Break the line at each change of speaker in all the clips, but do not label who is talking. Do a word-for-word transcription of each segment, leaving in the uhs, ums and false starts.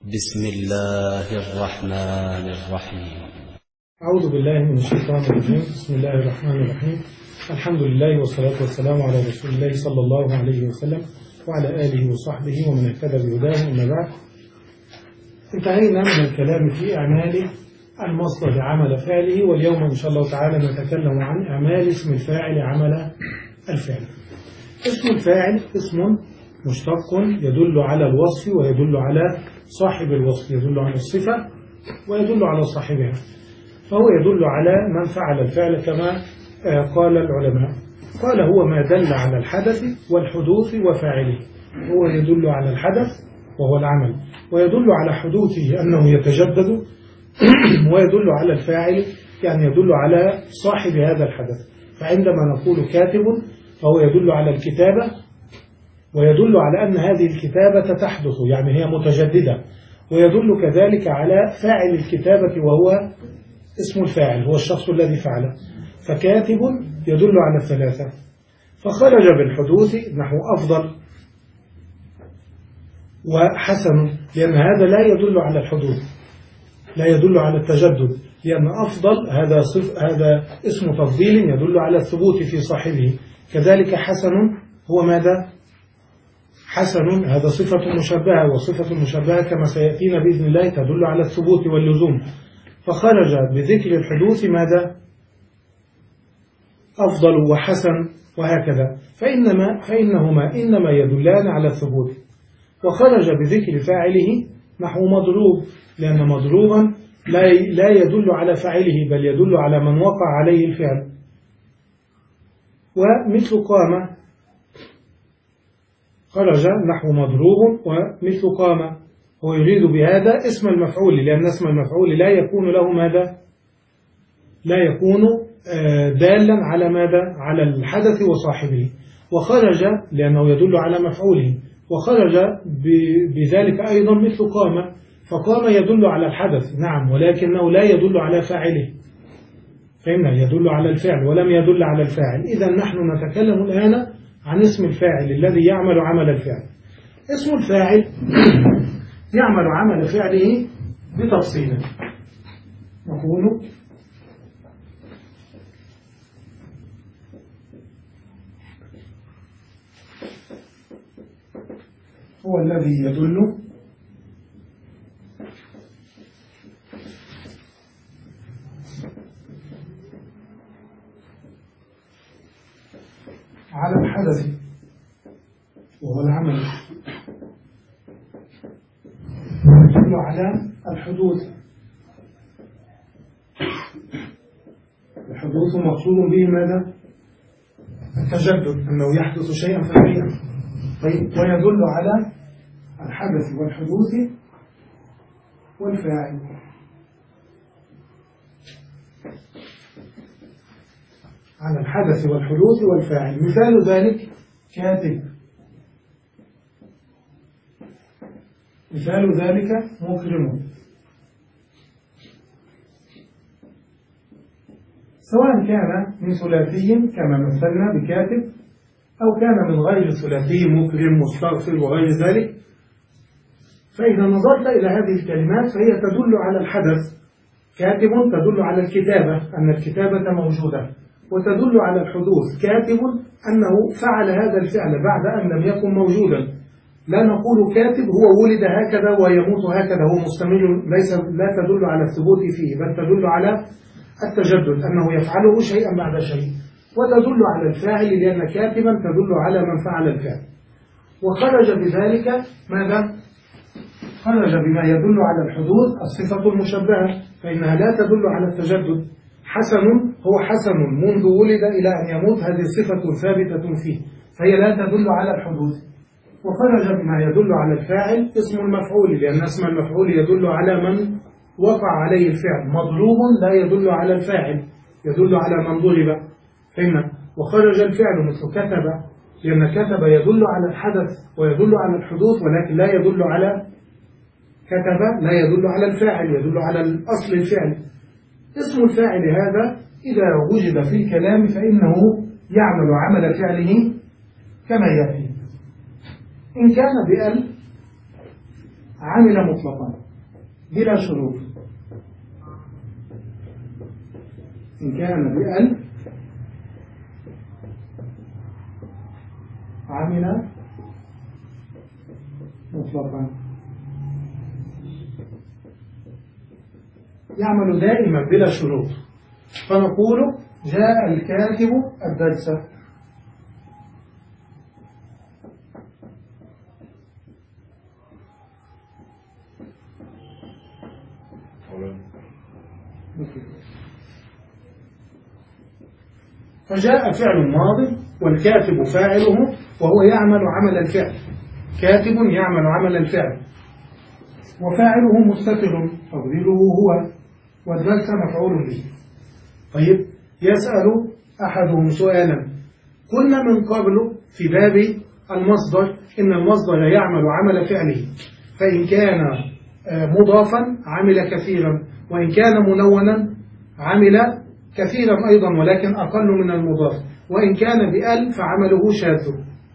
بسم الله الرحمن الرحيم.
أعوذ بالله من الشيطان الرجيم. بسم الله الرحمن الرحيم. الحمد لله والصلاة والسلام على رسول الله صلى الله عليه وسلم وعلى آله وصحبه ومن اهتدى بهداه. أما بعد، انتهينا من الكلام في أعمال المصدر عمل فعله، واليوم إن شاء الله تعالى نتكلم عن أعمال اسم الفاعل عمل الفعل. اسم الفاعل اسم مشتق يدل على الوصف ويدل على صاحب الوصف، يدل على الصفة ويدل على صاحبها، فهو يدل على من فعل الفعل كما قال العلماء. قال هو ما دل على الحدث والحدوث وفاعله. هو يدل على الحدث وهو العمل، ويدل على حدوثه أنه يتجدد، ويدل على الفاعل يعني يدل على صاحب هذا الحدث. فعندما نقول كاتب فهو يدل على الكتابة، ويدل على أن هذه الكتابة تحدث يعني هي متجددة، ويدل كذلك على فاعل الكتابة وهو اسم الفاعل، هو الشخص الذي فعله. فكاتب يدل على الثلاثة. فخرج بالحدوث نحو أفضل وحسن، لأن هذا لا يدل على الحدوث، لا يدل على التجدد، لأن أفضل هذا صف هذا اسم تفضيل يدل على الثبوت في صاحبه. كذلك حسن هو ماذا؟ حسن هذا صفة مشبهة، وصفة مشبهة كما سيأتينا بإذن الله تدل على الثبوت واللزوم. فخرج بذكر الحدوث ماذا؟ أفضل وحسن وهكذا، فإنما فإنهما إنما يدلان على الثبوت. وخرج بذكر فاعله نحو مضروب، لأن مضروبا لا لا يدل على فاعله بل يدل على من وقع عليه الفعل. ومثل قام خرج نحو مضروب ومثل قام، هو يريد بهذا اسم المفعول، لأن اسم المفعول لا يكون له ماذا؟ لا يكون دالا على ماذا؟ على الحدث وصاحبه. وخرج لأنه يدل على مفعوله، وخرج بذلك أيضا مثل قام، فقام يدل على الحدث نعم، ولكنه لا يدل على فاعله، فإنه يدل على الفعل ولم يدل على الفاعل. إذا نحن نتكلم الآن عن اسم الفاعل الذي يعمل عمل الفعل. اسم الفاعل يعمل عمل فعله بتفصيل. نقول هو الذي يدل على الحدث وهو العمل، يدل على الحدوث. الحدوث مقصود به ماذا؟ التجدد، أنه يحدث شيئا فشيئا. طيب، ويدل على الحدث والحدوث والفاعل. على الحدث والحدوث والفاعل. مثال ذلك كاتب، مثال ذلك مكرم. سواء كان من ثلاثي كما مثلنا بكاتب، أو كان من غير ثلاثي مكرم مستغفر وغير ذلك، فإذا نظرت إلى هذه الكلمات فهي تدل على الحدث. كاتب تدل على الكتابة، أن الكتابة موجودة، وتدل على الحدوث. كاتب أنه فعل هذا الفعل بعد أن لم يكن موجودا. لا نقول كاتب هو ولد هكذا ويموت هكذا، هو مستمر، ليس لا تدل على الثبوت فيه، بل تدل على التجدد، أنه يفعله شيئا بعد شيء. وتدل على الفاعل، لأن كاتبا تدل على من فعل الفعل. وخرج بذلك ماذا؟ خرج بما يدل على الحدوث الصفة المشبهة، فإنها لا تدل على التجدد. حسن هو حسن منذ ولد إلى أن يموت، هذه صفة ثابتة فيه، فهي لا تدل على الحدوث. وخرج بما يدل على الفاعل اسم المفعول، لأن اسم المفعول يدل على من وقع عليه الفعل. مضروب لا يدل على الفاعل، يدل على من ضرب. فهمنا؟ وخرج الفعل مثل كتب، لأن كتب يدل على الحدث ويدل على الحدوث، ولكن لا يدل على كتب، لا يدل على الفاعل، يدل على الأصل الفعل. اسم الفاعل هذا إذا وجد في الكلام فإنه يعمل عمل فعله كما يأتي. إن كان بأل عمل مطلقا بلا شروط، إن كان بأل عمل مطلقا يعمل دائما بلا شروط، فنقول جاء الكاتب الدرس. فجاء فعل ماض والكاتب فاعله وهو يعمل عمل الفعل، كاتب يعمل عمل الفعل وفاعله مستتر تقديره هو، والدرس مفعول به. طيب يسأل أحدهم سؤالا، قلنا من قبل في باب المصدر إن المصدر يعمل عمل فعله، فإن كان مضافا عمل كثيرا، وإن كان منونا عمل كثيرا أيضا ولكن أقل من المضاف، وإن كان بأل فعمله شاذ.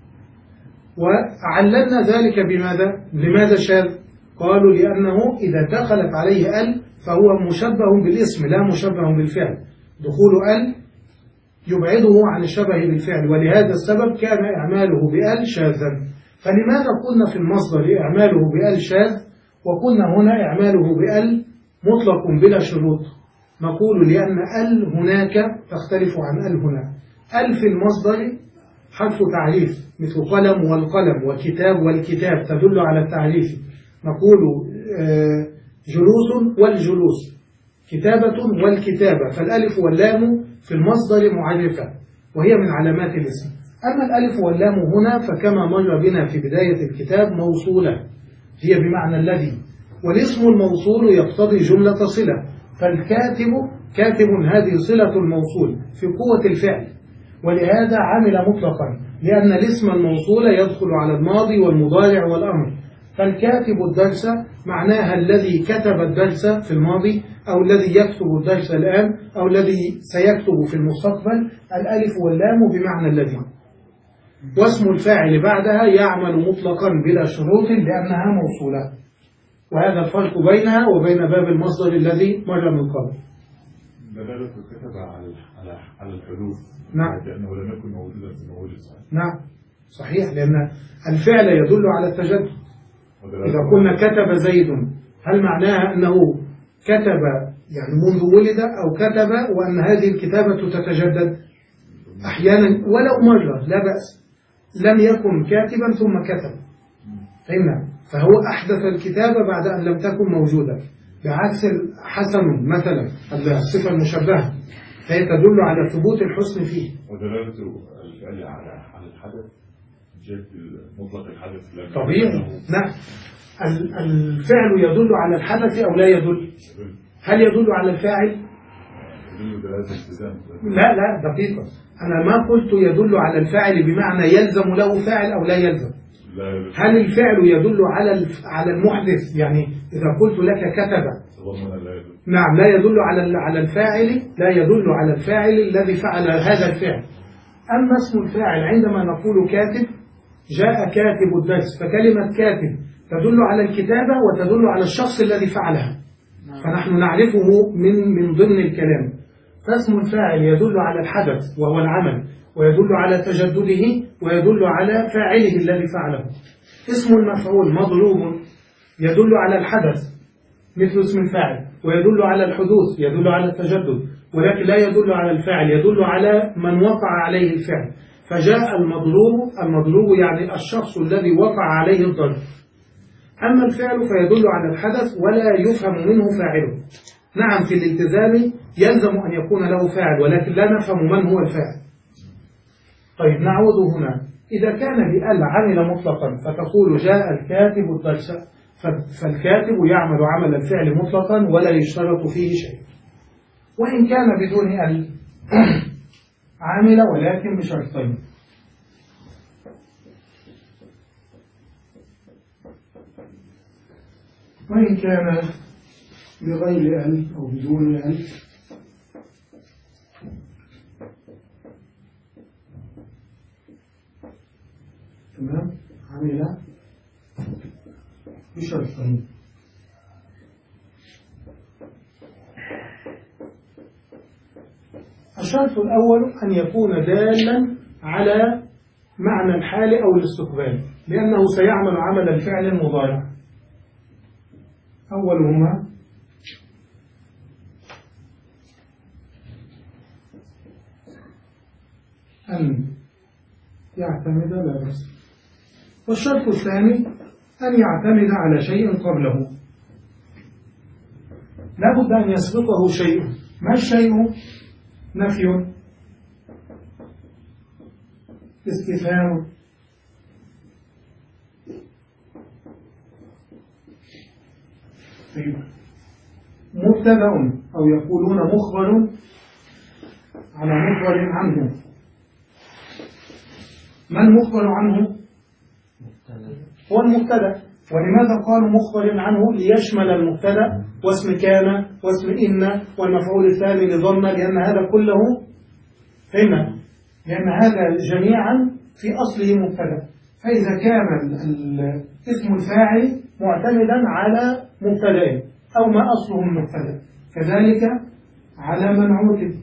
وعللنا ذلك بماذا؟ لماذا شاذ؟ قالوا لأنه إذا دخلت عليه أل فهو مشبه بالاسم لا مشبه بالفعل، دخول أل يبعده عن الشبه بالفعل، ولهذا السبب كان إعماله بأل شاذا. فلماذا قلنا في المصدر إعماله بأل شاذ وقلنا هنا إعماله بأل مطلق بلا شروط؟ نقول لأن أل هناك تختلف عن أل هنا. أل في المصدر حرف تعريف مثل قلم والقلم وكتاب والكتاب تدل على التعريف، نقول جلوس والجلوس، كتابة والكتابة، فالألف واللام في المصدر معرفة وهي من علامات الاسم. أما الألف واللام هنا فكما مر بنا في بداية الكتاب موصولة هي بمعنى الذي، والاسم الموصول يقتضي جملة صلة، فالكاتب كاتب هذه صلة الموصول في قوة الفعل، ولهذا عمل مطلقا لأن الاسم الموصول يدخل على الماضي والمضارع والأمر. فالكاتب الدرس معناها الذي كتب الدرس في الماضي أو الذي يكتب الدرس الآن أو الذي سيكتب في المستقبل، الألف واللام بمعنى الذي، واسم الفاعل بعدها يعمل مطلقا بلا شروط لأنها موصولة. وهذا الفرق بينها وبين باب المصدر الذي مر من قبل.
دلالة الكتب على على على الحدوث،
نعم،
لأنه لم يكن موجودا في موجود صحيح.
نعم صحيح، لأن الفعل يدل على التجدد. إذا قلنا كتب زيد هل معناها أنه كتب يعني منذ ولد أو كتب وأن هذه الكتابة تتجدد أحيانا ولو مرة لا بأس، لم يكن كاتبا ثم كتب، فهمنا؟ فهو أحدث الكتابة بعد أن لم تكن موجودة، بعكس حسن مثلا الصفة المشبهة فهي تدل على ثبوت الحسن فيه.
ودلالة الفعل على على الحدث جد مطلق الحدث
طبيعي. نعم، الفعل يدل على الحدث أو لا يدل؟ هل يدل على الفاعل؟
يدل دلالة التزام.
لا لا دقيقة، أنا ما قلت يدل على الفاعل بمعنى يلزم له فاعل أو لا يلزم. هل الفعل يدل على على المحدث؟ يعني إذا قلت لك كتب نعم لا يدل على على الفاعل، لا يدل على الفاعل الذي فعل هذا الفعل. أما اسم الفاعل عندما نقول كاتب، جاء كاتب الدرس، فكلمة كاتب تدل على الكتابة وتدل على الشخص الذي فعلها، فنحن نعرفه من من ضمن الكلام. فاسم الفاعل يدل على الحدث وهو العمل، ويدل على تجدده، ويدل على فاعله الذي فعله. اسم المفعول مضروب يدل على الحدث مثل اسم الفاعل، ويدل على الحدوث يدل على التجدد، ولكن لا يدل على الفاعل، يدل على من وقع عليه الفعل. فجاء المضروب، المضروب يعني الشخص الذي وقع عليه الضرب. أما الفعل فيدل على الحدث ولا يفهم منه فاعله. نعم في الالتزام يلزم أن يكون له فاعل، ولكن لا نفهم من هو الفاعل. طيب نعود هنا، إذا كان بأل عمل مطلقا فتقول جاء الكاتب الدرس، فالكاتب يعمل عمل الفعل مطلقا ولا يشترط فيه شيء. وإن كان بدون أل عامل ولكن بشرطين. وإن كان بغير أل أو بدون أل تمام عمل بشرطين. الشرط الأول أن يكون دالا على معنى الحال أو الاستقبال، لأنه سيعمل عمل الفعل المضارع. أولهما أن يعتمد لا بس، والشرط الثاني أن يعتمد على شيء قبله، لا بد أن يسبقه شيء. ما الشيء؟ نفي، استفهام، مبتدأ أو يقولون مخبر على مخبر عنه. ما المخبر عنه؟ هو المبتدأ. ولماذا قالوا مخبر عنه؟ ليشمل المبتدأ واسم كان واسم إن والمفعول الثاني لظن، لأن هذا كله هنا، لأن هذا جميعا في أصله مبتدأ. فإذا كان اسم الفاعل معتمدا على مبتدأ أو ما أصله المبتدأ، كذلك على منعوت.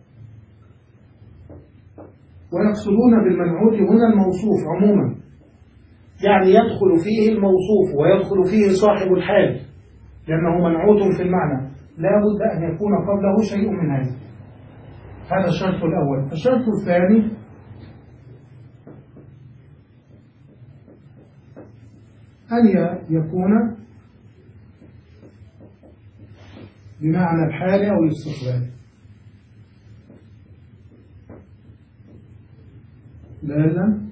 ويقصدون بالمنعوت هنا الموصوف عموما، يعني يدخل فيه الموصوف ويدخل فيه صاحب الحال، لأنه منعوت في المعنى، لا بد أن يكون قبله شيء من هذا. هذا الشرط الأول. الشرط الثاني أن يكون بمعنى الحال أو الاستقبال، دالا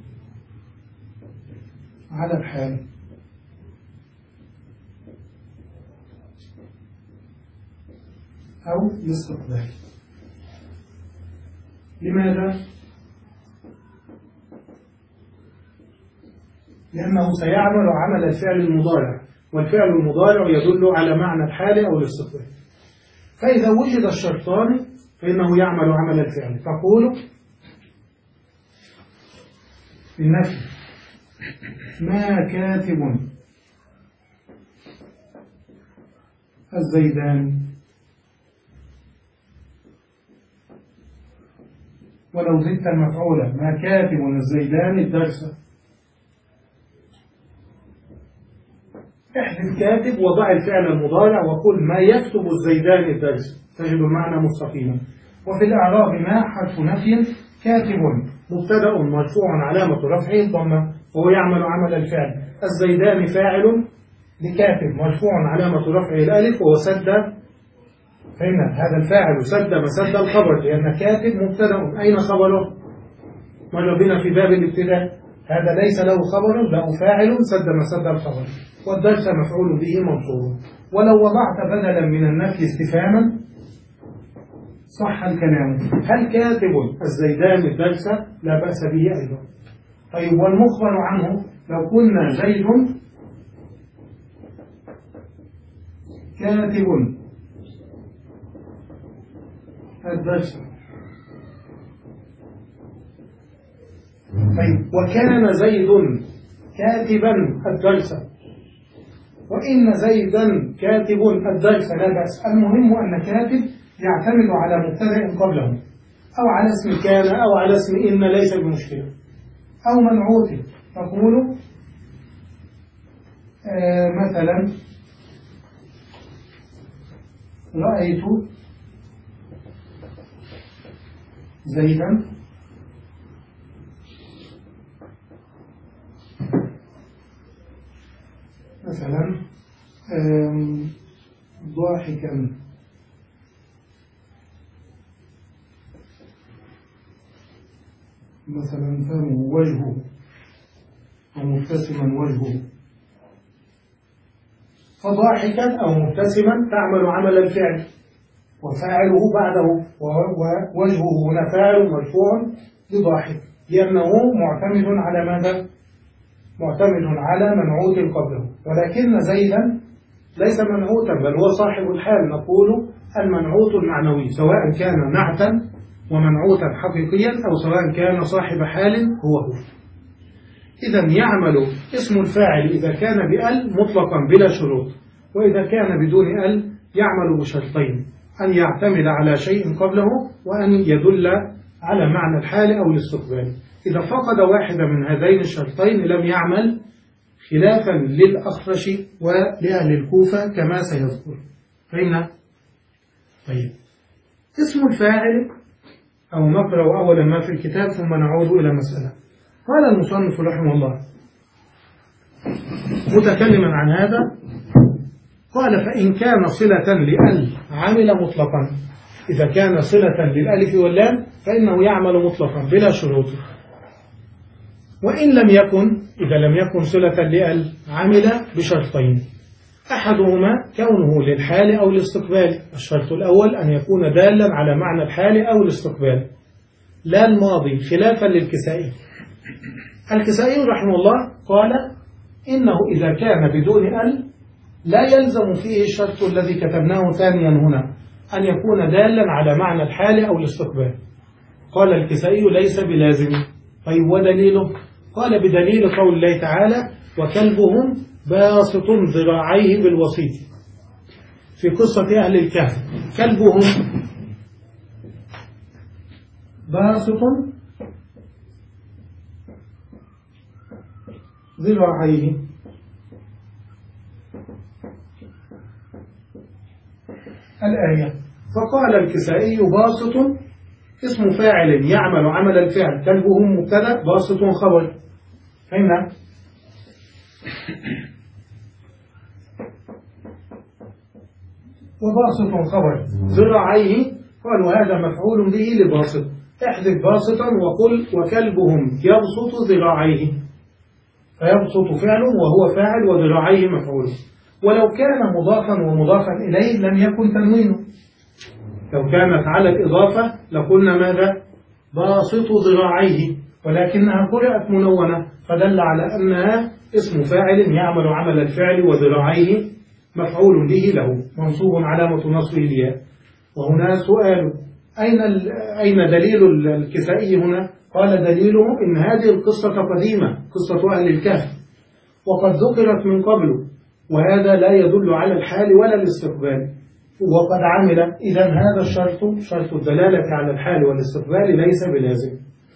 على الحال أو الاستقبال. لماذا؟ لأنه سيعمل عمل الفعل المضارع، والفعل المضارع يدل على معنى الحال أو الاستقبال. فإذا وجد الشرطان فإنه يعمل عمل الفعل. تقول النفي ما كاتب الزيدان، ولو زدت المفعول ما كاتب الزيدان الدرس، احذف كاتب وضع الفعل المضارع وقل ما يكتب الزيدان الدرس، تجد المعنى مستقيما. وفي الإعراب ما حرف نفي، كاتب مبتدأ مرفوع علامة رفعه الضمة وهو يعمل عمل الفعل، الزيدان فاعل لكاتب مرفوع علامة رفعه الألف وهو سد، فهنا هذا الفاعل سد مسد الخبر، لأن كاتب مبتدأ. أين خبره؟ مر بنا في باب الابتداء، هذا ليس له خبر، له فاعل سد مسد الخبر، والدرس مفعول به منصوب. ولو وضعت بدلا من النفي استفهاما صح الكلام. هل كاتب الزيدان الدرس؟ لا بأس به أيضا. طيب والمخبر عنه لو قلنا زيد كاتب الدرس، طيب وكان زيد كاتبا الدرس، وإن زيدا كاتب الدرس لا بأس. المهم أن كاتب يعتمد على مبتدأ قبله أو على اسم كان أو على اسم إن، ليس بمشكلة. أو منعوت، تقول آه مثلا رأيت زيدا مثلا ضاحكا مثلا فمه وجهه ومبتسما وجهه، فضاحكا أو مبتسما تعمل عمل الفعل وفاعله بعده، ووجهه هنا فاعل مرفوع لضاحك، لأنه معتمد على ماذا؟ معتمد على منعوت قبله. ولكن زيدا ليس منعوتا بل هو صاحب الحال، نقول المنعوت المعنوي سواء كان نعتا ومنعوتا حقيقيا أو سواء كان صاحب حال هو هو. إذا يعمل اسم الفاعل إذا كان بأل مطلقا بلا شروط، وإذا كان بدون أل يعمل بشرطين. أن يعتمد على شيء قبله وأن يدل على معنى الحال أو الاستقبال. إذا فقد واحدة من هذين الشرطين لم يعمل، خلافا للأخفش ولأهل الكوفة كما سيذكر. فهمنا؟ طيب، اسم الفاعل أو نقرأ أولا ما في الكتاب ثم نعود إلى مسألة. قال المصنف رحمه الله متكلما عن هذا، قال: فإن كان صلة لأل عمل مطلقا. إذا كان صلة للألف واللام فإنه يعمل مطلقا بلا شروط. وإن لم يكن، إذا لم يكن صلة لأل عمل بشرطين، أحدهما كونه للحال أو الاستقبال. الشرط الأول أن يكون دالا على معنى الحال أو الاستقبال لا الماضي، خلافا للكسائي. الكسائي رحمه الله قال إنه إذا كان بدون أل لا يلزم فيه الشرط الذي كتبناه ثانيا هنا، أن يكون دالا على معنى الحال أو الاستقبال. قال الكسائي ليس بلازم. طيب، ودليله؟ قال: بدليل قول الله تعالى: وكلبهم باسط ذراعيه بالوسيط، في قصة أهل الكهف. كلبهم باسط ذراعيه، الآية. فقال الكسائي: باسط اسم فاعل يعمل عمل الفعل، كلبهم مبتدأ، باسط خبر. فهمنا؟ وباسط خبر ذراعيه، قالوا هذا مفعول به لباسط، احذف باسطا وقل وكلبهم يبسط ذراعيه، فيبسط فعل وهو فاعل وذراعيه مفعول. ولو كان مضافا ومضافا إليه لم يكن تنوينه. لو كانت على الإضافة لقلنا ماذا؟ باسط ذراعيه، ولكنها قرأت منونة فدل على أنها اسم فاعل يعمل عمل الفعل وذراعيه مفعول به له منصوب علامة نصبه الياء. وهنا سؤال: أين أين دليل الكسائي هنا؟ قال: دليله إن هذه القصة قديمة، قصة أهل الكهف، وقد ذكرت من قبل، وهذا لا يدل على الحال ولا الاستقبال، وقد عمل. إذن هذا الشرط، شرط الدلالة على الحال والاستقبال، ليس بلازم.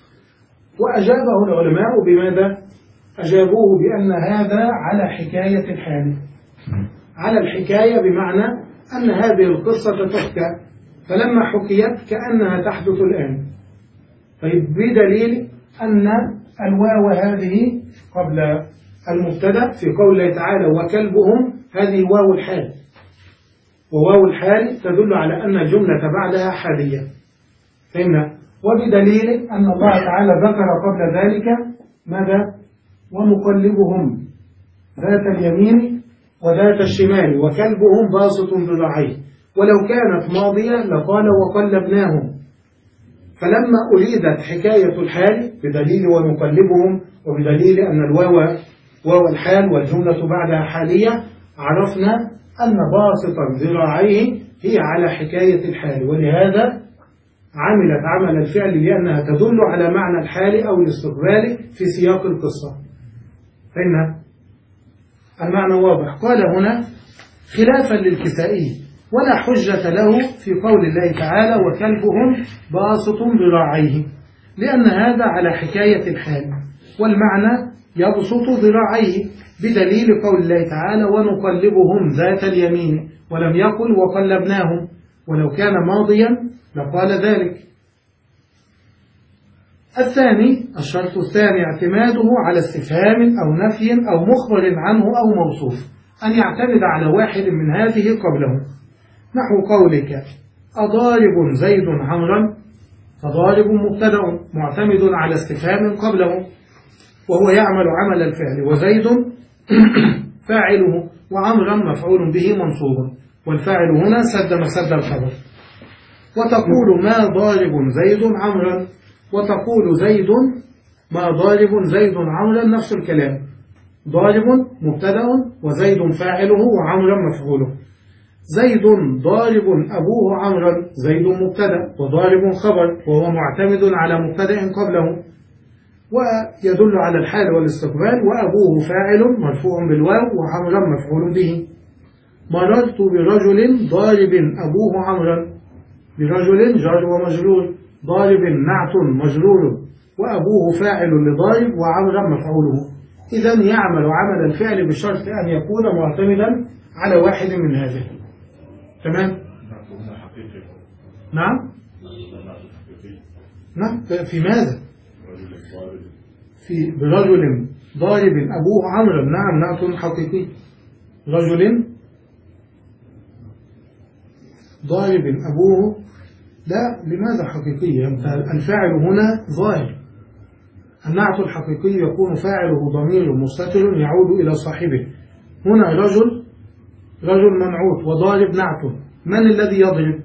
وأجابه العلماء بماذا؟ أجابوه بأن هذا على حكاية الحال، على الحكاية بمعنى أن هذه القصة تحكى، فلما حكيت كأنها تحدث الآن. طيب، بدليل أن الواو هذه قبل المبتدأ في قول الله تعالى وكلبهم، هذه واو الحال، وواو الحال تدل على أن الجملة بعدها حالية. فهمنا؟ وبدليل أن الله تعالى ذكر قبل ذلك ماذا؟ ونقلبهم ذات اليمين وذات الشمال وكلبهم باسط ذراعيه. ولو كانت ماضية لقال وقلبناهم. فلما أريدت حكاية الحال بدليل ونقلبهم وبدليل أن الواو واو الحال والجملة بعدها حالية، عرفنا أن باسطا ذراعيه هي على حكاية الحال، ولهذا عملت عمل الفعل لأنها تدل على معنى الحال أو الاستقبال في سياق القصة. فإن المعنى واضح. قال هنا خلافا للكسائي: ولا حجة له في قول الله تعالى وكلبهم باسط ذراعيه، لأن هذا على حكاية الحال، والمعنى يبسط ذراعيه، بدليل قول الله تعالى ونقلبهم ذات اليمين، ولم يقل وقلبناهم، ولو كان ماضيا لقال ذلك. الثاني، الشرط الثاني اعتماده على استفهام أو نفي أو مخبر عنه أو موصوف، أن يعتمد على واحد من هذه قبله، نحو قولك أضارب زيد عمرا، فضارب مبتدأ معتمد على استفهام قبله وهو يعمل عمل الفعل، وزيد فاعله، وعمرا مفعول به منصوب، والفاعل هنا سد مسد الخبر. وتقول ما ضارب زيد عمرا، وتقول زيد ما ضارب زيد عمرا، نفس الكلام، ضارب مبتدأ وزيد فاعله وعمرا مفعوله. زيد ضارب أبوه عمرا، زيد مبتدأ وضارب خبر، وهو معتمد على مبتدأ قبله ويدل على الحال والاستقبال، وأبوه فاعل مرفوع بالواو وعمرا مفعول به. مررت برجل ضارب أبوه عمرا، برجل جار ومجرور، ضارب نعت مجرور وأبوه فاعل لضارب وعمرا مفعوله. إذن يعمل عمل الفعل بشرط أن يكون معتمدا على واحد من هذه. تمام؟ نعم؟ نعم في ماذا؟ في برجل ضارب أبوه عمرا، نعم نعت حقيقي. رجل ضارب أبوه، لا لماذا حقيقي؟ الفاعل هنا ظاهر. النعت الحقيقي يكون فاعله ضمير مستتر يعود إلى صاحبه. هنا رجل رجل منعوت وضارب نعت، من الذي يضرب؟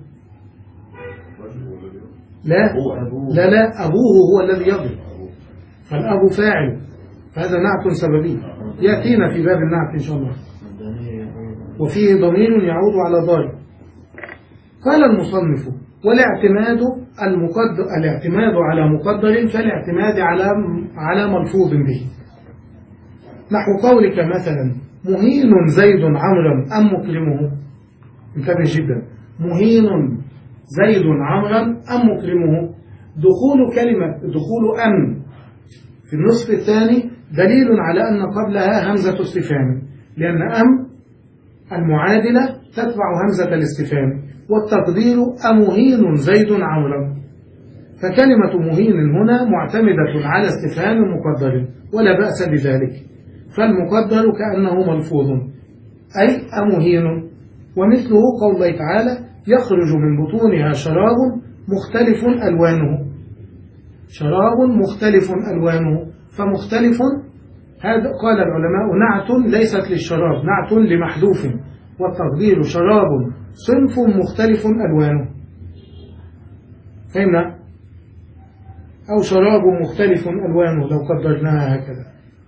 لا لا لا أبوه هو الذي يضرب، فالأب فاعل، فهذا نعت سببي يأتينا في باب النعت إن شاء الله. وفيه ضمير يعود على ضارب. قال المصنف: والاعتماد المقدر الاعتماد على مقدر كالاعتماد على على ملفوظ به. نحو قولك مثلا: مهين زيد عمرا أم مكرمه. انتبه جدا، مهين زيد عمرا أم مكرمه. دخول كلمة دخول أم في النصف الثاني دليل على أن قبلها همزة استفهام، لأن أم المعادلة تتبع همزة الاستفهام، والتقدير أمهين زيد عمرا. فكلمة مهين هنا معتمدة على استفهام مقدر ولا بأس بذلك، فالمقدر كأنه ملفوظ أي أمهين. ومثله قول الله تعالى: يخرج من بطونها شراب مختلف ألوانه. شراب مختلف ألوانه، فمختلف هذا قال العلماء نعت ليست للشراب، نعت لمحذوف، والتقدير شراب صنف مختلف ألوانه. فهمنا؟ أو شراب مختلف ألوانه لو قدرناها هكذا.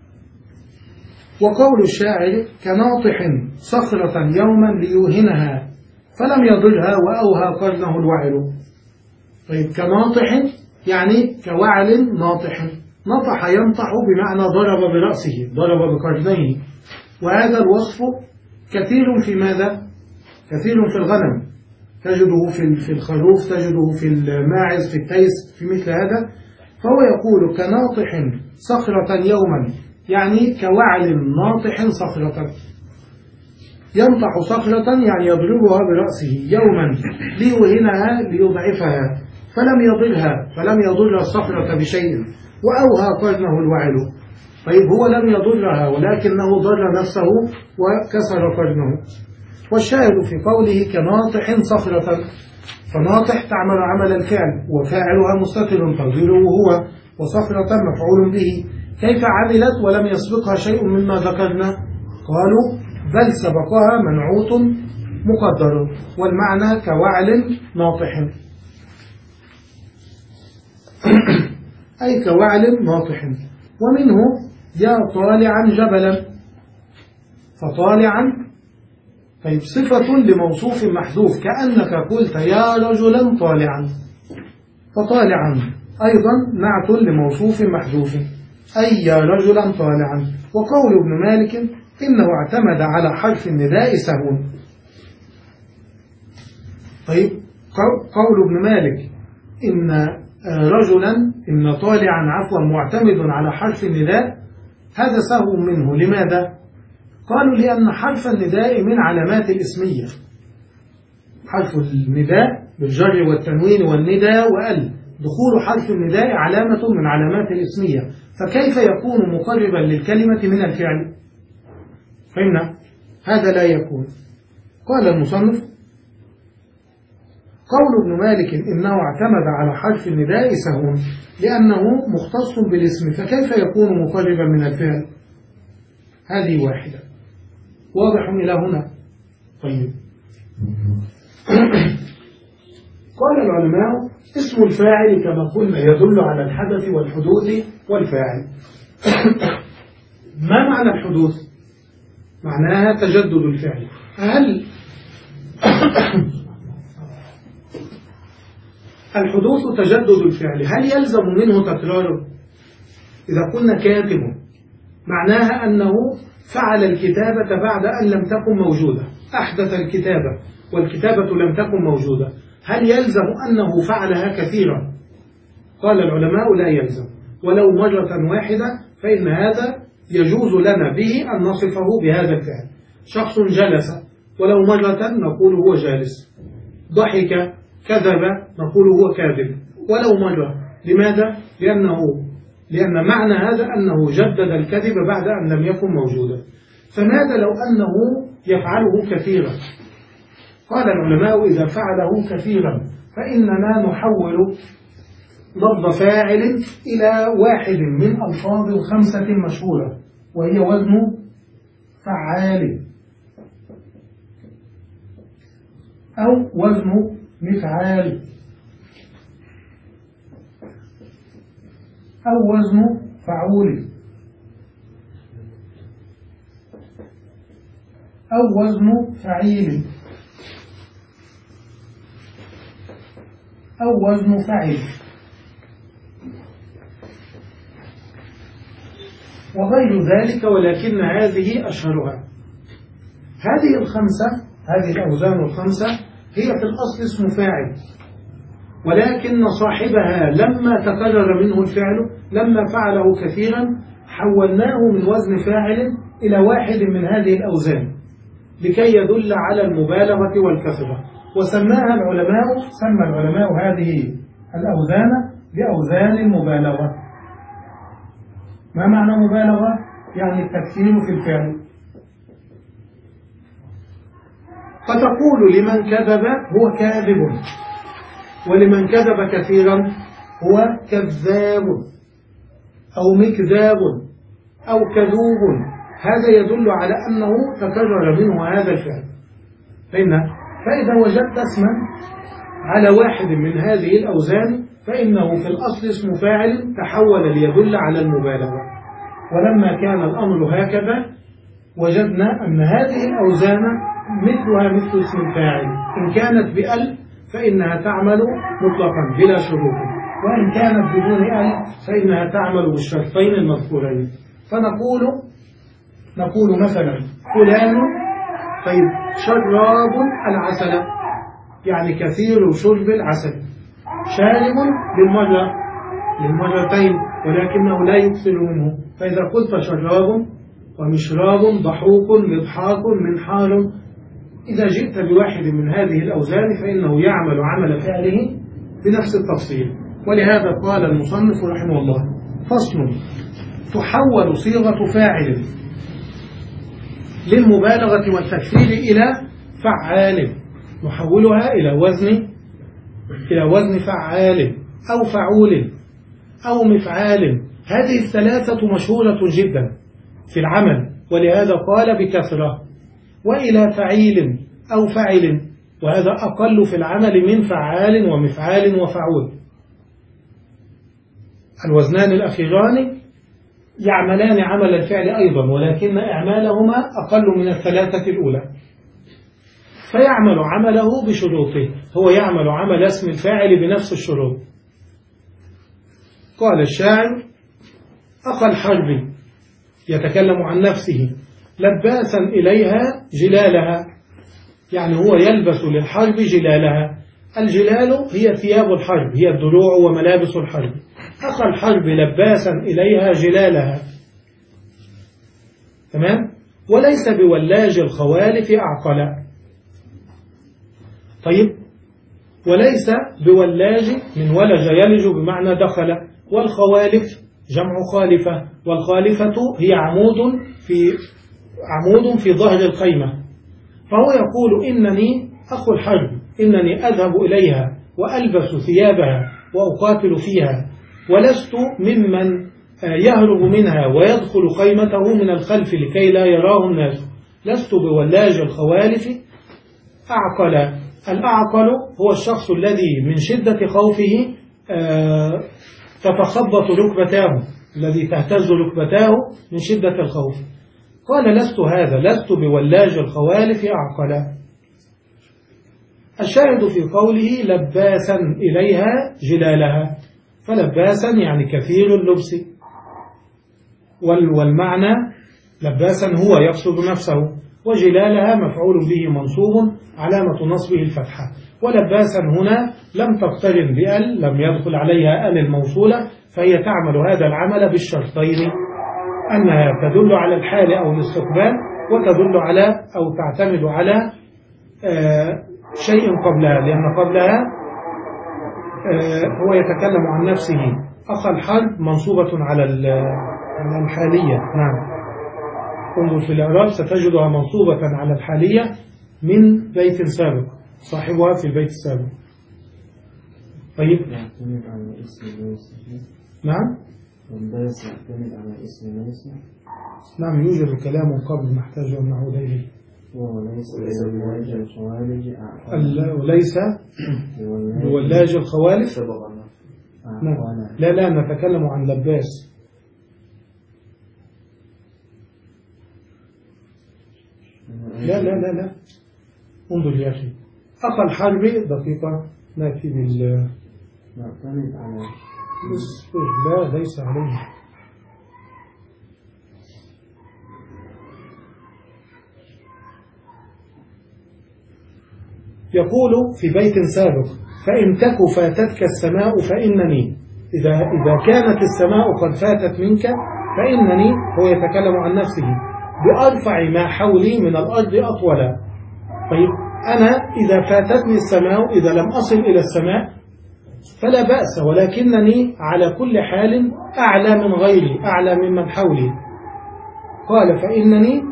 وقول الشاعر: كناطح صخرة يوما ليوهنها فلم يضرها وأوهى قرنه الوعل. طيب كناطح يعني كوعل ناطح، نطح ينطح بمعنى ضرب برأسه، ضرب بقرنيه، وهذا الوصف كثير في ماذا؟ كثير في الغنم، تجده في الخروف، تجده في الماعز، في التيس، في مثل هذا. فهو يقول كناطح صخرة يوما، يعني كوعل ناطح صخرة. ينطح صخرة يعني يضربها برأسه يوما ليوهنها ليضعفها، فلم يضرها، فلم يضر الصخرة بشيء، وأوهى قرنه الوعل. طيب هو لم يضرها ولكنه ضر نفسه وكسر قرنه. والشاهد في قوله كناطح صخرة، فناطح تعمل عمل الفعل وفاعلها مستتر تقديره هو، وصخرة مفعول به. كيف عملت ولم يسبقها شيء مما ذكرنا؟ قالوا بل سبقها منعوت مقدر، والمعنى كوعل ناطح أي كوعل ناطح. ومنه يا طالعا جبلا، فطالعا طيب صفة لموصوف محذوف، كأنك قلت يا رجلا طالعا، فطالعا أيضا نعت لموصوف محذوف أي يا رجلا طالعا. وقول ابن مالك إنه اعتمد على حرف النداء سهو. طيب قول ابن مالك إن رجلا إن طالعا عفوا معتمد على حرف النداء، هذا سهو منه. لماذا؟ قالوا لأن حرف النداء من علامات الاسمية، حرف النداء بالجر والتنوين والنداء وال، دخول حرف النداء علامة من علامات الاسمية، فكيف يكون مقربا للكلمة من الفعل؟ فهمنا؟ هذا لا يكون. قال المصنف قول ابن مالك إنه اعتمد على حرف النداء سهو لأنه مختص بالاسم، فكيف يكون مقربا من الفعل؟ هذه واحدة. واضح إلى هنا؟ طيب. قال العلماء اسم الفاعل كما قلنا يدل على الحدث والحدوث والفاعل. ما معنى الحدوث؟ معناها تجدد الفعل. هل الحدوث تجدد الفعل هل يلزم منه تكراره؟ إذا قلنا كاتب معناها أنه فعل الكتابة بعد أن لم تكن موجودة، أحدث الكتابة والكتابة لم تكن موجودة، هل يلزم أنه فعلها كثيرا؟ قال العلماء لا يلزم، ولو مرة واحدة فإن هذا يجوز لنا به أن نصفه بهذا الفعل. شخص جلس ولو مرة نقول هو جالس، ضحك كذب نقول هو كاذب ولو مرة. لماذا؟ لأنه لأن معنى هذا أنه جدد الكذب بعد أن لم يكن موجودا. فماذا لو أنه يفعله كثيرا؟ قال العلماء إذا فعله كثيرا فإننا نحول لفظ فاعل إلى واحد من ألفاظ الخمسة المشهورة، وهي وزن فعال أو وزن مفعال أو وزن فعول أو وزن فعيل أو وزن فعل وغير ذلك، ولكن هذه أشهرها. هذه الخمسة، هذه الأوزان الخمسة هي في الأصل اسم فاعل، ولكن صاحبها لما تكرر منه الفعل، لما فعله كثيرا، حولناه من وزن فاعل إلى واحد من هذه الأوزان لكي يدل على المبالغة والكثرة، وسماها العلماء سمى العلماء هذه الأوزان بأوزان المبالغة. ما معنى مبالغة؟ يعني التكثير في الفعل. فتقول لمن كذب هو كاذب، ولمن كذب كثيرا هو كذاب أو مكذاب أو كذوب. هذا يدل على أنه تكرر منه هذا الفعل. فإذا وجدت اسما على واحد من هذه الأوزان فإنه في الأصل اسم فاعل تحول ليدل على المبالغة. ولما كان الأمر هكذا وجدنا أن هذه الأوزان مثلها مثل اسم الفاعل، إن كانت بأل فإنها تعمل مطلقا بلا شروط، وإن كانت بدون أل فإنها تعمل بالشرطين المذكورين. فنقول نقول مثلا فلان طيب شراب العسل، يعني كثير شرب العسل، شارب للمرة للمرتين ولكنه لا يكثر منه. فإذا قلت شراب ومشراب ضحوك مضحاك منحار، إذا جئت بواحد من هذه الأوزان فإنه يعمل عمل فعله بنفس التفصيل. ولهذا قال المصنف رحمه الله: فصل: تحول صيغة فاعل للمبالغة والتكثير إلى فعال، نحولها إلى وزن إلى وزن فعال أو فعول أو مفعال. هذه الثلاثة مشهورة جدا في العمل، ولهذا قال بكثرة. وإلى فعيل أو فعل، وهذا أقل في العمل من فعال ومفعال وفعول. الوزنان الأخيران يعملان عمل الفعل أيضا، ولكن إعمالهما أقل من الثلاثة الأولى. فيعمل عمله بشروطه، هو يعمل عمل اسم الفاعل بنفس الشروط. قال الشاعر: أخا الحرب يتكلم عن نفسه لباسا إليها جلالها، يعني هو يلبس للحرب جلالها. الجلال هي ثياب الحرب، هي الدروع وملابس الحرب. أخا الحرب لباسا إليها جلالها، تمام؟ وليس بولاج الخوالف أعقلا. طيب، وليس بولاج من ولج يلج بمعنى دخل، والخوالف جمع خالفة، والخالفة هي عمود في عمود في ظهر الخيمة. فهو يقول: إنني أخو الحرب، إنني أذهب إليها وألبس ثيابها وأقاتل فيها، ولست ممن يهرب منها ويدخل خيمته من الخلف لكي لا يراه الناس. لست بولاج الخوالف أعقل. الأعقل هو الشخص الذي من شدة خوفه تتخبط ركبتاه، الذي تهتز ركبتاه من شدة الخوف. قال: لست هذا، لست بولاج الخوالف أعقلا. الشاهد في قوله لباسا إليها جلالها، فلباسا يعني كثير اللبس، والمعنى لباسا هو يقصد نفسه، وجلالها مفعول به منصوب علامة نصبه الفتحة. ولباسا هنا لم تقترن بأل، لم يدخل عليها أل الموصولة، فهي تعمل هذا العمل بالشرطين، أنها تدل على الحال أو الاستقبال، وتدل على أو تعتمد على آه شيء قبلها، لأن قبلها آه هو يتكلم عن نفسه. أخ الحرب منصوبة على الحالية. نعم، انظر في الإعراب ستجدها منصوبة على الحالية من بيت سابق، صاحبها في البيت السابق. طيب.
يعتمد على اسم ليس.
نعم.
والباس يعتمد على اسم ليس.
نعم، يوجد كلام قبل نحتاج أن نعود إليه.
وليس بولاج الخوالج.
وليس بولاج الخوالج. نعم. لا لا نتكلم عن لباس. لا لا لا لا انظر يا أخي، أخ الحرب دقيقة نأتي بال
نعتمد على
لا ليس عليه. يقول في بيت سابق: فإن تك فاتتك السماء فإنني. إذا إذا كانت السماء قد فاتت منك فإنني، هو يتكلم عن نفسه، بأرفع ما حولي من الأرض أطولا. طيب أنا إذا فاتتني السماء، إذا لم أصل إلى السماء فلا بأس، ولكنني على كل حال أعلى من غيري، أعلى ممن حولي. قال: فإنني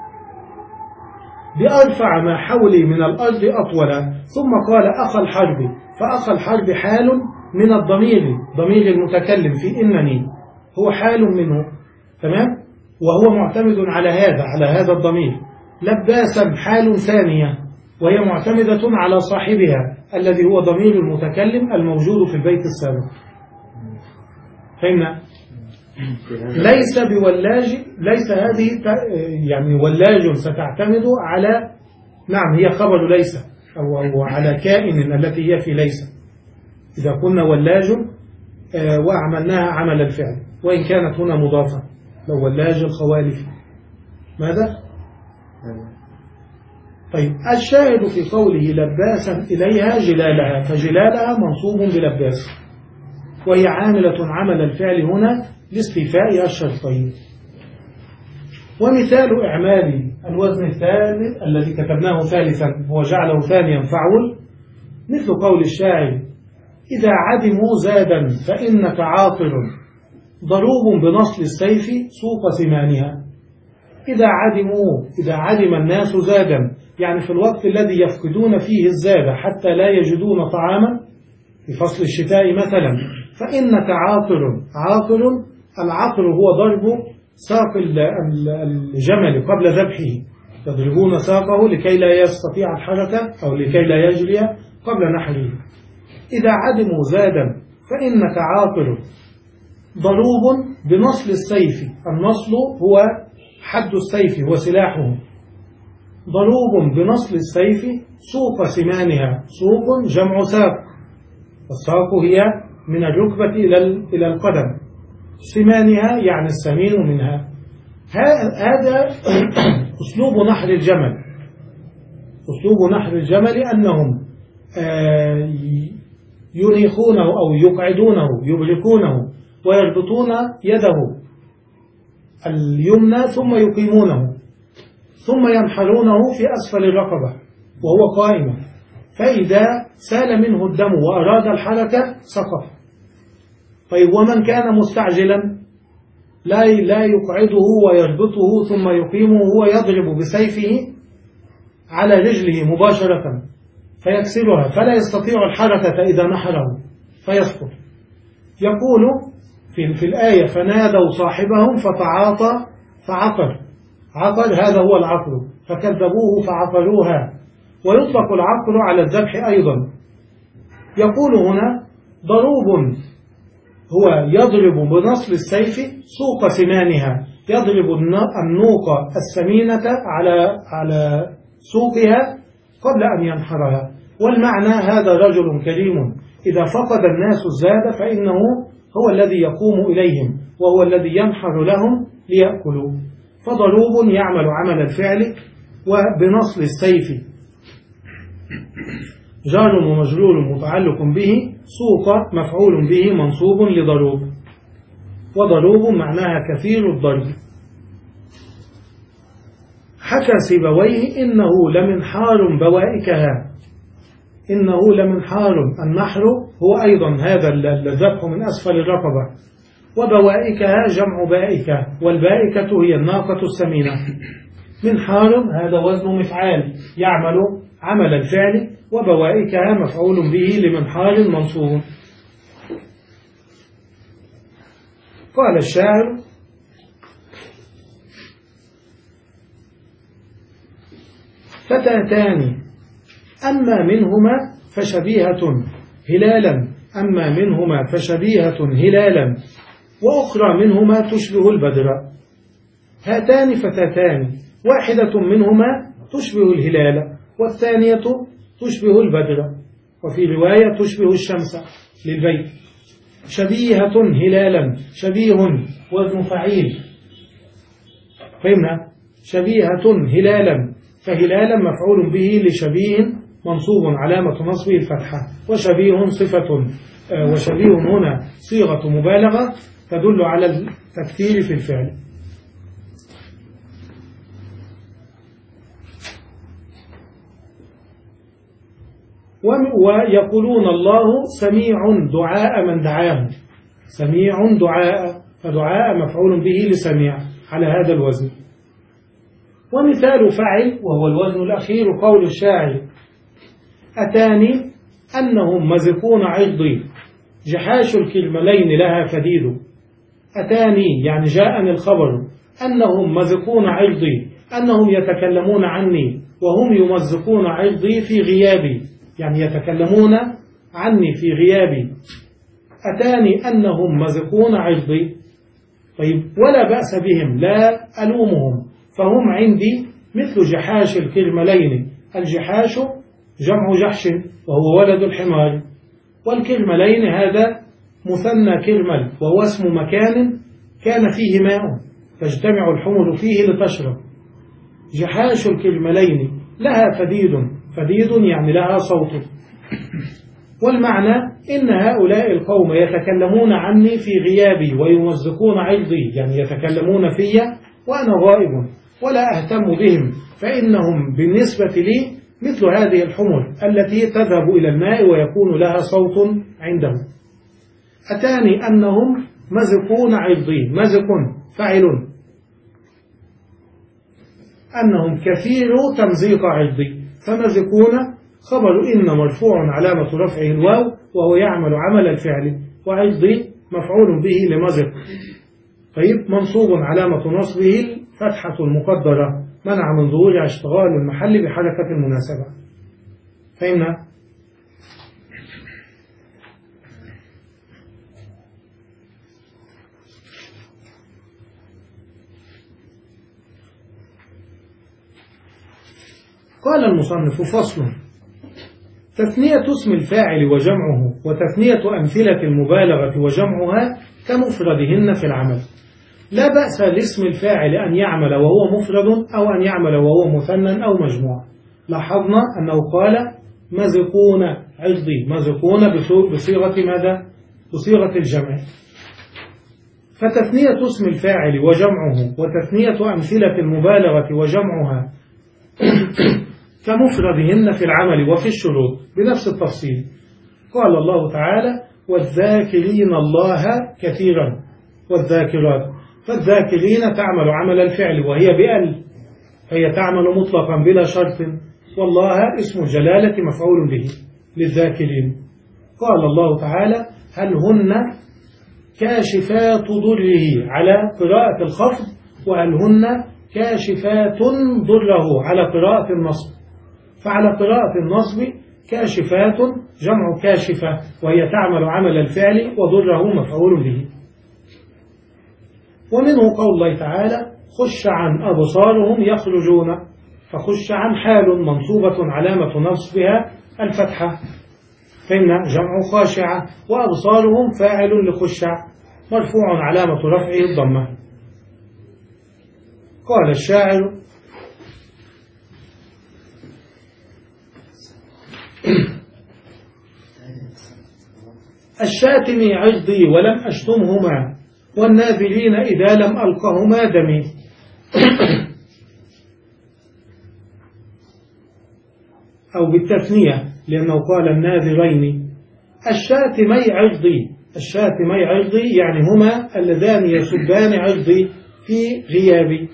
بأرفع ما حولي من الأرض أطولا. ثم قال: أخ الحرب، فأخ الحرب حال من الضمير، ضمير المتكلم في إنني، هو حال منه، تمام، وهو معتمد على هذا على هذا الضمير. لباسا حال ثانية، وهي معتمدة على صاحبها الذي هو ضمير المتكلم الموجود في البيت السابق. فهمنا؟ ليس بولاج، ليس هذه يعني ولاج ستعتمد على، نعم هي خبر ليس، أو, أو على كائن التي هي في ليس. إذا كنا ولاج وعملناها عمل الفعل، وإن كانت هنا مضافة، لو ولاج الخوالف. ماذا؟ طيب الشاهد في قوله لباسا إليها جلالها، فجلالها منصوب بلباس، وهي عاملة عمل الفعل هنا لاستيفاء الشرطين. ومثال إعمال الوزن الثالث الذي كتبناه ثالثا هو جعله ثانيا فعول، مثل قول الشاعر: إذا عدموا زادا فإنك عاطر، ضروب بنصل السيف سوق سمانها. إذا عدموا، إذا عدم الناس زادا، يعني في الوقت الذي يفقدون فيه الزاد حتى لا يجدون طعاما، في فصل الشتاء مثلا، فإنك عاطر. عاطر، العطر هو ضرب ساق الجمل قبل ذبحه، يضربون ساقه لكي لا يستطيع الحركة أو لكي لا يجري قبل نحره. إذا عدموا زادا فإنك عاطر، ضروب بنصل السيف، النصل هو حد السيف وسلاحه، ضروب بنصل السيف سوق سمانها. سوق جمع ساق، الساق هي من الركبة إلى القدم، سمانها يعني السمين منها. هذا أسلوب نحر الجمل، أسلوب نحر الجمل أنهم ينيخونه أو يقعدونه، يبركونه ويربطون يده اليمنى ثم يقيمونه، ثم ينحرونه في أسفل الرقبة وهو قائم، فإذا سال منه الدم وأراد الحركة سقط. طيب ومن كان مستعجلا لا لا يقعده ويربطه ثم يقيمه، هو يضرب بسيفه على رجله مباشرة فيكسرها فلا يستطيع الحركة إذا نحره فيسقط. يقول في, في الآية: فنادوا صاحبهم فتعاطى فعقر. عقر هذا هو العقر، فكذبوه فعقروها، ويطلق العقر على الذبح أيضا. يقول هنا: ضروب هو يضرب بنصل السيف سوق سنانها، يضرب النوق السمينة على على سوقها قبل أن ينحرها. والمعنى: هذا رجل كريم إذا فقد الناس الزاد فإنه هو الذي يقوم إليهم وهو الذي ينحر لهم ليأكلوا. فضروب يعمل عمل الفعل وبنصل السيف جار ومجرور متعلق به، سوق مفعول به منصوب لضروب، وضروب معناها كثير الضرب. حكى سيبويه إنه لمنحار بوائكها، إنه لمنحار، النحر هو أيضا هذا الذبح من أسفل الرقبة، وبوائكها جمع بائكة، والبائكة هي الناقة السمينة. منحار هذا وزن مفعال يعمل عمل الفعل، وبوائكها مفعول به لمنحار منصوب. قال الشاعر: فتاتان أما منهما فشبيهة هلالا، أما منهما فشبيهة هلالا، وأخرى منهما تشبه البدر. هاتان فتاتان، واحدة منهما تشبه الهلال، والثانية تشبه البدر، وفي رواية تشبه الشمس للبيت. شبيهة هلالا، شبيه وزن فعيل، فهمنا؟ شبيهة هلالا، فهلالا مفعول به لشبيه منصوب علامة نصبه الفتحة، وشبيه صفة، وشبيه هنا صيغة مبالغة تدل على التكثير في الفعل. ويقولون الله سميع دعاء من دعاه، سميع دعاء، فدعاء مفعول به لسميع على هذا الوزن. ومثال فعل وهو الوزن الأخير قول الشاعر: أتاني أنهم مزقون عرضي، جحاش الكلملين لها فديد. أتاني يعني جاءني الخبر أنهم مزقون عرضي، أنهم يتكلمون عني وهم يمزقون عرضي في غيابي، يعني يتكلمون عني في غيابي. أتاني أنهم مزقون عرضي. طيب، ولا بأس بهم، لا ألومهم، فهم عندي مثل جحاش الكرملين. الجحاش جمع جحش وهو ولد الحمار، والكرملين هذا مثنى كرمل وهو اسم مكان كان فيه ماء تجتمع الحمر فيه لتشرب. جحاش الكرملين لها فديد، فديد يعني لها صوت. والمعنى إن هؤلاء القوم يتكلمون عني في غيابي ويمزقون عرضي، يعني يتكلمون في وأنا غائب ولا أهتم بهم، فإنهم بالنسبة لي مثل هذه الحمر التي تذهب إلى الماء ويكون لها صوت عنده. أتاني أنهم مزقون عرضي، مزق فعل، أنهم كثير تمزيق عرضي، فمزقون خبر إن مرفوع علامة رفعه الواو وهو يعمل عمل الفعل، وعرضي مفعول به لمزق. طيب، منصوب علامة نصبه الفتحة المقدرة منع من ظهور اشتغال المحل بحركة المناسبة. فهمنا؟ قال المصنف: فصل: تثنية اسم الفاعل وجمعه، وتثنية أمثلة المبالغة وجمعها كمفردهن في العمل. لا بأس لاسم الفاعل أن يعمل وهو مفرد أو أن يعمل وهو مثنى أو مجموع. لاحظنا أنه قال مزقون عرضي، مزقون بصيغة ماذا؟ بصيغة الجمع. فتثنية اسم الفاعل وجمعه وتثنية أمثلة المبالغة وجمعها كمفردهن في العمل وفي الشروط بنفس التفصيل. قال الله تعالى: والذاكرين الله كثيرا، والذاكرات، فالذاكرين تعمل عمل الفعل وهي بأل، فهي تعمل مطلقا بلا شرط، والله اسم الجلالة مفعول به للذاكرين. قال الله تعالى: هل هن كاشفات ضره على قراءة الخفض، وهل هن كاشفات ضره على قراءة النصب. فعلى قراءة النصب كاشفات جمع كاشفة وهي تعمل عمل الفعل وضره مفعول به. ومنه قول الله تعالى: خش عن أبصارهم يخرجون، فخش عن حال منصوبة علامة نصبها الفتحة، فإن جمع خاشعة، وأبصارهم فاعل لخشع مرفوع علامة رفعه الضمة. قال الشاعر: الشاتم عرضي ولم أشتمهما، والناذرين إذا لم ألقهما دمي. أو بالتثنية لأنه قال الناذرين. الشاتمي عرضي، الشاتمي عرضي يعني هما اللذان يسبان عرضي في غيابي.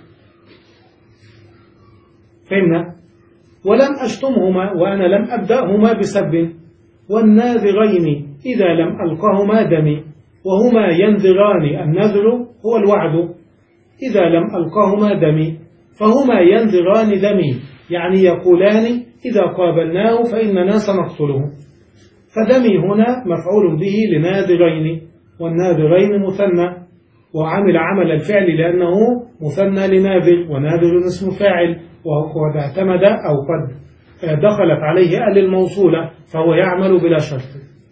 فهمنا؟ ولم أشتمهما وأنا لم أبدأهما بسب. والناذرين إذا لم ألقهما دمي، وهما ينذران. النذر هو الوعد. إذا لم ألقهما دمي فهما ينذران دمي، يعني يقولان إذا قابلناه فإننا سنقتله. فدمي هنا مفعول به لناذرين، والناذرين مثنى، وعمل عمل الفعل لأنه مثنى لناذر، وناذر اسم فاعل، وقد اعتمد أو قد دخلت عليه ال الموصولة فهو يعمل بلا شرط.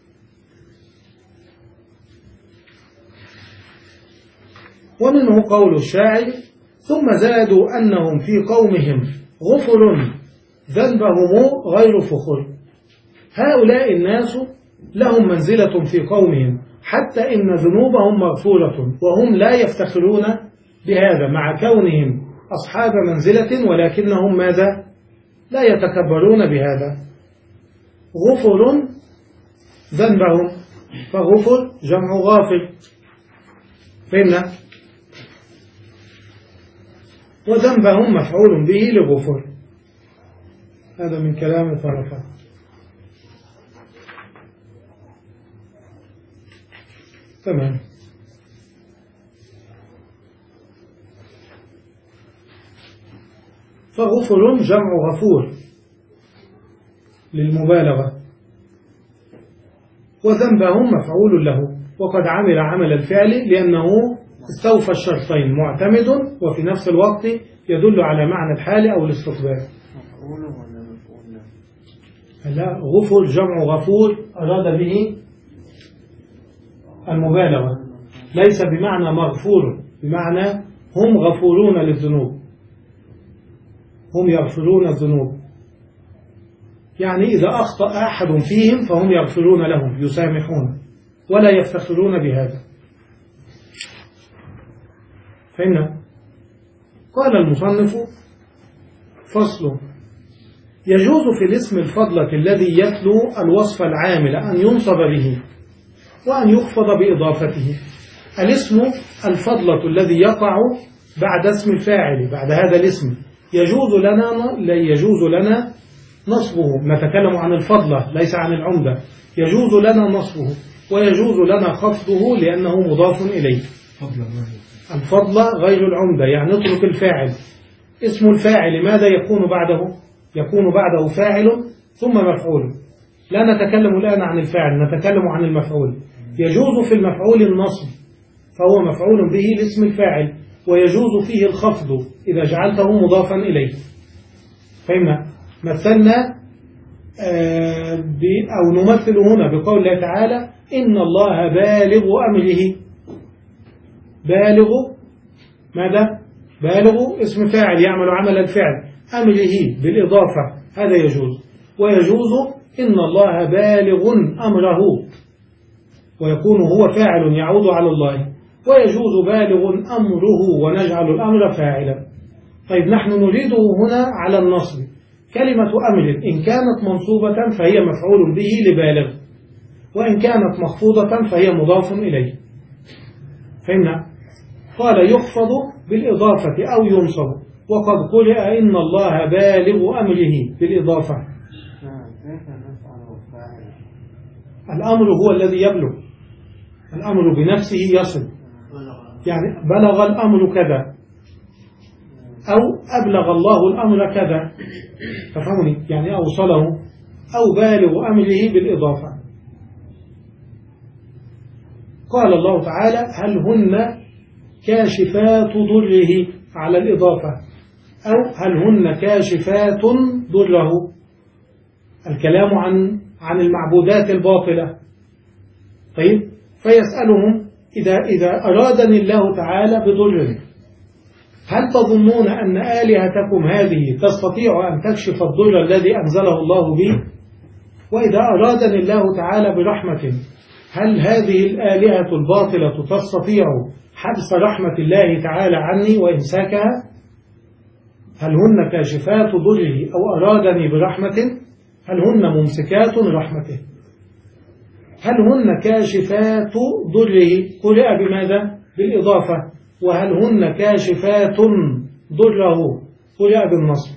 ومنه قول الشاعر: ثم زادوا أنهم في قومهم غفر ذنبهم غير فخر. هؤلاء الناس لهم منزلة في قومهم حتى إن ذنوبهم مغفورة، وهم لا يفتخرون بهذا مع كونهم أصحاب منزلة، ولكنهم ماذا؟ لا يتكبرون بهذا. غفر ذنبهم، فغفر جمع غافر. فهمنا؟ وذنبهم مفعول به لغفر. هذا من كلام طرفان. تمام. فغفر جمع غفور للمبالغة، وذنبهم مفعول له، وقد عمل عمل الفعل لأنه استوفى الشرطين، معتمد وفي نفس الوقت يدل على معنى الحال أو الاستقبال.
مفعول ولا مفعول له؟
لا، غفور جمع غفور أراد به المبالغة، ليس بمعنى مغفور، بمعنى هم غفورون للذنوب، هم يغفرون الذنوب، يعني إذا أخطأ أحد فيهم فهم يغفرون لهم، يسامحون ولا يفتخرون بهذا. فإن قال المصنف: فصل. يجوز في الاسم الفضلة الذي يتلو الوصف العامل أن ينصب به وأن يخفض بإضافته. الاسم الفضلة الذي يقع بعد اسم الفاعل، بعد هذا الاسم، يجوز لنا لا يجوز لنا نصبه. نتكلم عن الفضلة ليس عن العمدة. يجوز لنا نصبه ويجوز لنا خفضه لأنه مضاف إليه. الفضلة غير العمدة، يعني نترك الفاعل. اسم الفاعل ماذا يكون بعده؟ يكون بعده فاعل ثم مفعول. لا نتكلم الآن عن الفاعل، نتكلم عن المفعول. يجوز في المفعول النصب فهو مفعول به لاسم الفاعل، ويجوز فيه الخفض إذا جعلته مضافا إليه. فهمنا؟ مثلنا آه أو نمثل هنا بقول الله تعالى: إن الله بالغ أمره. بالغ ماذا؟ بالغ اسم فاعل يعمل عمل الفعل، أمره بالإضافة، هذا يجوز. ويجوز إن الله بالغ أمره، ويكون هو فاعل يعود على الله. ويجوز بالغ أمره ونجعل الأمر فاعلا. طيب نحن نريده هنا على النصب. كلمة أمر إن كانت منصوبة فهي مفعول به لبالغ، وإن كانت مخفوضة فهي مضاف إليه. فهمنا؟ قال: يخفض بالإضافة أو ينصب، وقد قرئ إن الله بالغ أمره بالإضافة. الأمر هو الذي يبلغ، الأمر بنفسه يصل، يعني بلغ الأمر كذا، أو أبلغ الله الأمر كذا، تفهمني؟ يعني أوصله، أو بالغ أمره بالإضافة. قال الله تعالى: هل هن كاشفات ضره على الإضافة، أو هل هن كاشفات ضره، الكلام عن عن المعبودات الباطلة. طيب، فيسألهم: إذا إذا أرادني الله تعالى بضر، هل تظنون أن آلهتكم هذه تستطيع أن تكشف الضر الذي أنزله الله به؟ وإذا أرادني الله تعالى برحمة هل هذه الآلهة الباطلة تستطيع حبس رحمة الله تعالى عني وإمساكها؟ هل هن كاشفات ضره أو أرادني برحمة؟ هل هن ممسكات رحمته؟ هل هن كاشفات ضره قرئ بماذا؟ بالإضافة. وهل هن كاشفات ضره قرئ بالنصب.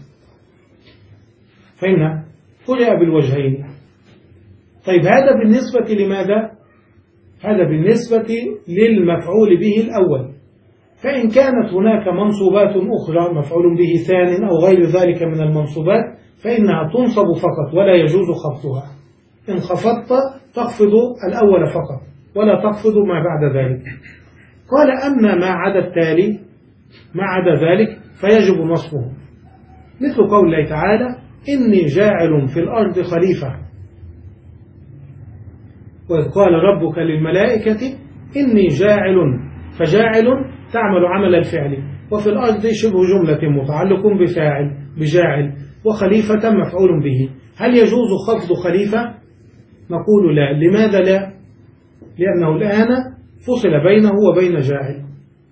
فهمنا؟ قرئ بالوجهين. طيب هذا بالنسبة لماذا؟ هذا بالنسبة للمفعول به الأول. فإن كانت هناك منصوبات أخرى مفعول به ثان أو غير ذلك من المنصوبات فإنها تنصب فقط ولا يجوز خفضها. إن خفضت تخفض الأول فقط ولا تخفض ما بعد ذلك. قال أما ما عدا التالي ما عدا ذلك فيجب نصبه، مثل قول الله تعالى إني جاعل في الأرض خليفة، وإذ قال ربك للملائكة إني جاعل، فجاعل تعمل عمل الفعل، وفي الأرض شبه جملة متعلق بفاعل بجاعل، وخليفة مفعول به. هل يجوز خفض خليفة؟ نقول لا. لماذا لا؟ لأنه الآن فصل بينه وبين جاعل.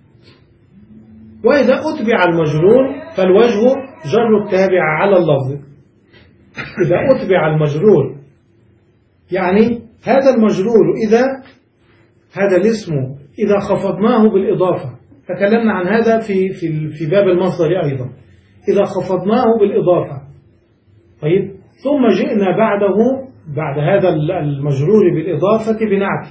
وإذا أتبع المجرور فالوجه جر التابع على اللفظ. إذا أتبع المجرور يعني هذا المجرور إذا هذا الاسم إذا خفضناه بالإضافة، تكلمنا عن هذا في في في باب المصدر أيضا. إذا خفضناه بالإضافة طيب ثم جئنا بعده بعد هذا المجرور بالإضافة بنعت،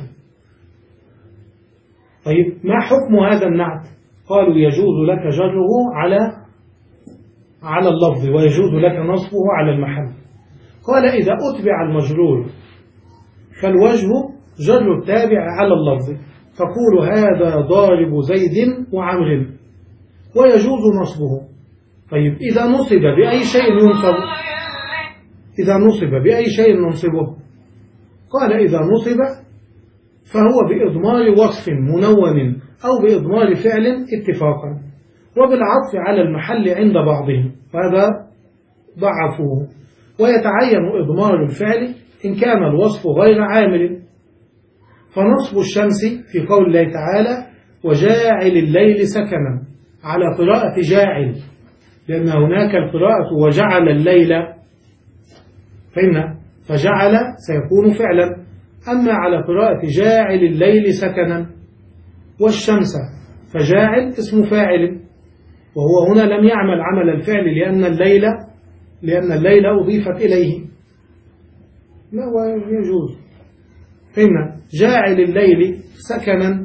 طيب ما حكم هذا النعت؟ قالوا يجوز لك جره على على اللفظ ويجوز لك نصبه على المحل. قال إذا أتبع المجرور فالوجه جر التابع على اللفظ، تقول هذا ضارب زيد وعمر ويجوز نصبه. طيب إذا نصب بأي شيء ينصب؟ إذا نصب بأي شيء ننصبه؟ قال إذا نصب فهو بإضمار وصف منون أو بإضمار فعل اتفاقا، وبالعطف على المحل عند بعضهم، وهذا ضعفوه. ويتعين إضمار الفعل إن كان الوصف غير عامل. فنصب الشمس في قول الله تعالى وجاعل الليل سكنا على قراءة جاعل، لأن هناك القراءة وجعل الليل، فإن فجعل سيكون فعلا، أما على قراءة جاعل الليل سكنا. والشمس فجاعل اسم فاعل، وهو هنا لم يعمل عمل الفعل لأن الليل لأن الليل أضيفت إليه. لا يجوز. فإن جاعل الليل سكنا.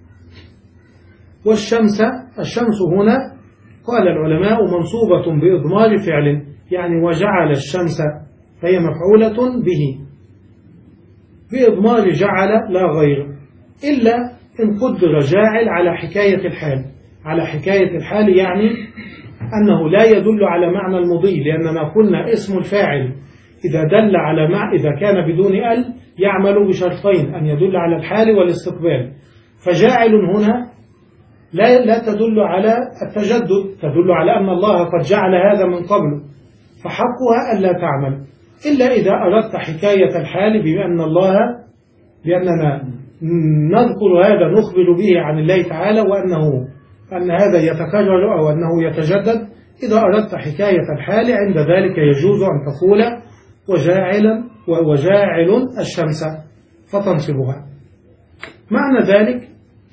والشمس الشمس هنا قال العلماء منصوبة بإضمار فعل، يعني وجعل الشمس فهي مفعولة به بإضمار جعل لا غير، إلا إن قدر جاعل على حكاية الحال. على حكاية الحال يعني أنه لا يدل على معنى المضي، لأننا قلنا اسم الفاعل إذا دل على مع إذا كان بدون ال يعمل بشرطين، أن يدل على الحال والاستقبال. فجاعل هنا لا لا تدل على التجدد، تدل على أن الله قد جعل هذا من قبل، فحقها ألا تعمل إلا إذا أردت حكاية الحال بأن الله بأننا نذكر هذا نخبر به عن الله تعالى وأنه أن هذا يتكرر أو أنه يتجدد. إذا أردت حكاية الحال عند ذلك يجوز أن تقول وجاعل وجاعل الشمس فتنصبها. معنى ذلك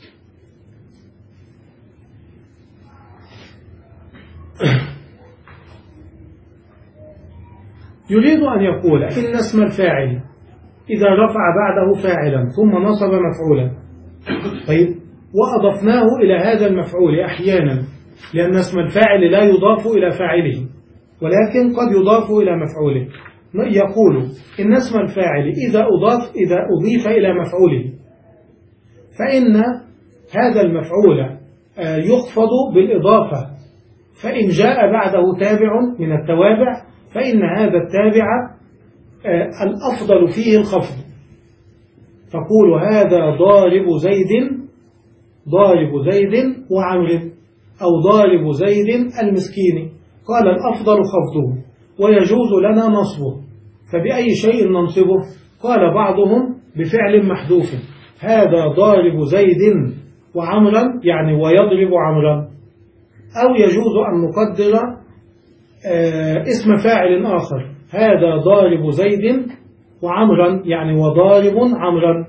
يريد أن يقول إن اسم الفاعل إذا رفع بعده فاعلا ثم نصب مفعولا، طيب وأضفناه إلى هذا المفعول أحيانا، لأن اسم الفاعل لا يضاف إلى فاعله ولكن قد يضاف إلى مفعوله. يقول إن اسم الفاعل إذا أضاف إذا أضيف إلى مفعوله فإن هذا المفعول يخفض بالإضافة، فإن جاء بعده تابع من التوابع فإن هذا التابع الأفضل فيه الخفض. تقول هذا ضارب زيد ضارب زيد وعمر أو ضارب زيد المسكين، قال الأفضل خفضه ويجوز لنا نصبه، فبأي شيء ننصبه؟ قال بعضهم بفعل محذوف، هذا ضارب زيد وعمرا يعني ويضرب عمرا. أو يجوز أن نقدر آه اسم فاعل آخر، هذا ضارب زيد وعمرا يعني وضارب عمرا،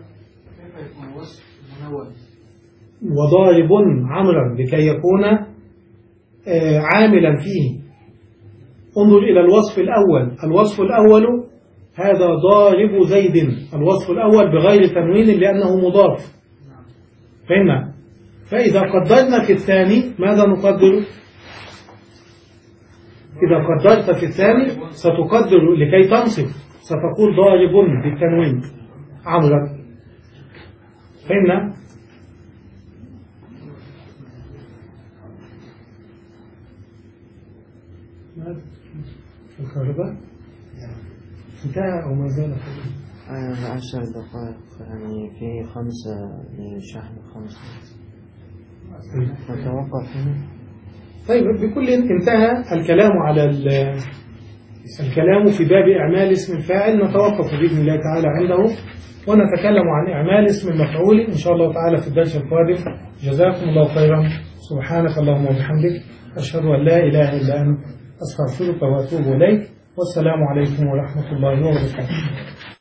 وضارب عمرا لكي يكون آه عاملا فيه. انظر إلى الوصف الأول، الوصف الأول هذا ضارب زيد، الوصف الأول بغير تنوين لأنه مضاف، فهمنا؟ فإذا قدرنا في الثاني ماذا نقدر؟ إذا قدرت في الثاني ستقدر لكي تنصب ستقول ضارب بالتنوين عمرا، فهمنا؟ الكهرباء انتهى أو ما زال؟
عشر دقائق، يعني في خمسة لشحن خمسة، نتوقف هنا.
طيب بكل انتهى الكلام على الكلام في باب إعمال اسم الفاعل، نتوقف بإذن الله تعالى عنده ونتكلم عن إعمال اسم المفعول إن شاء الله تعالى في الدرس القادم. جزاكم الله خيرا، سبحانك اللهم وبحمدك، أشهد أن لا إله إلا أنت، أستغفرك وأتوب إليك، والسلام عليكم ورحمة الله وبركاته.